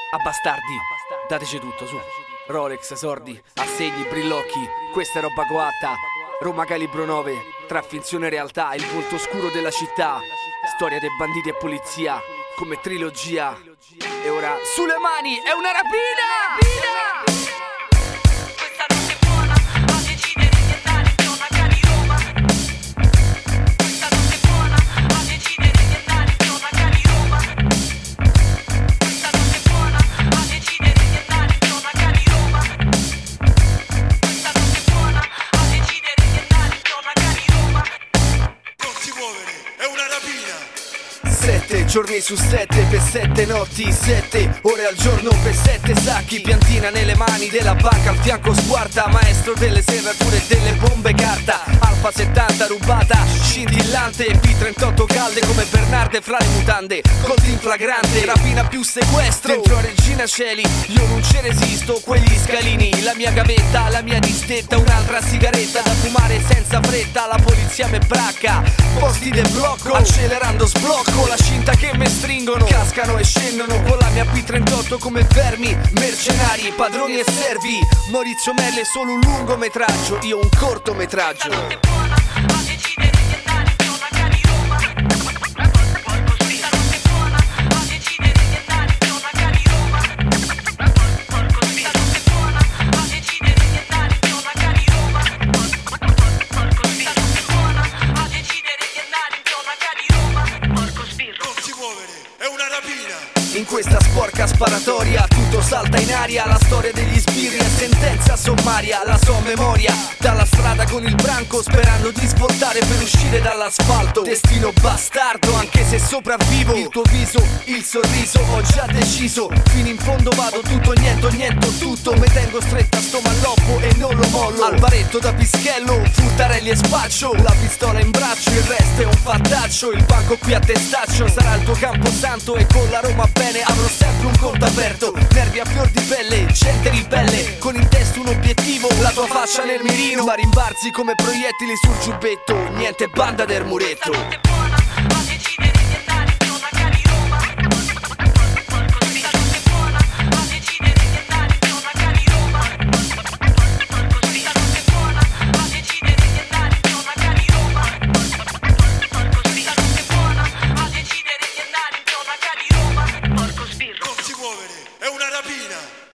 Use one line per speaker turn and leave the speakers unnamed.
A bastardi, dateci tutto, su. Rolex, sordi, assegni, brillocchi, questa è roba coatta. Roma calibro 9, tra finzione e realtà, il volto oscuro della città. Storia dei banditi e polizia, come trilogia. E ora, sulle mani, è una rapina!
Questa notte è buona, a decidere di andare in zona Cali Roma. Questa notte è buona, a decidere di andare in zona Cali Roma. Questa notte è buona, a decidere di andare in zona Cali Roma. Questa notte è buona, a decidere di andare in zona Cali Roma.
Non si muovere, è una rapina.
7 giorni su 7 per 7 notti, 7 ore al giorno per 7 sacchi. Piantina nelle mani della banca, al fianco squarta, maestro delle serrature e delle bombe carta. Alfa 70 rubata, scintillante, P38 calde come Bernarde fra le mutande. Colti in flagrante, rapina più sequestro. Dentro a Regina Celi, io non ce resisto. Quegli scalini, la mia gavetta, la mia distetta. Un'altra sigaretta da fumare senza fretta. La polizia me bracca, posti del blocco, accelerando sblocco. La cinta che me stringono, cascano e scendono con la mia P38 come vermi, mercenari, padroni e servi. Maurizio Melle solo un lungometraggio, io un cortometraggio.
Questa notte è buona, a decidere di andare in zona Cali Roma. Questa notte è buona, a decidere di andare in zona Cali Roma. Questa notte è buona, a decidere di andare in zona Cali Roma. Questa notte è buona, a decidere di andare in zona Cali Roma. Porco sbirro.
Non si muovere, è una rapina.
In questa sporca sparatoria tutto salta in aria. La storia degli sbirri è sentenza sommaria. La so a memoria, dalla strada con il branco, sperando di svoltare per uscire dall'asfalto. Destino bastardo, anche se sopravvivo. Il tuo viso, il sorriso, ho già deciso. Fino in fondo vado, tutto niente, niente tutto. Me tengo stretta sto malloppo e non lo mollo. Al baretto da Pischello, fruttarelli e spaccio. La pistola in braccio, il resto è un fattaccio. Il banco qui a testaccio sarà il tuo camposanto. E con la Roma bene avrò sempre un conto aperto. Nervi a fior di pelle, gente ribelle, con in testa un obiettivo, la tua faccia nel mirino. Ma rimbarzi come proiettili sul giubbetto, niente banda del muretto.
Questa notte è buona,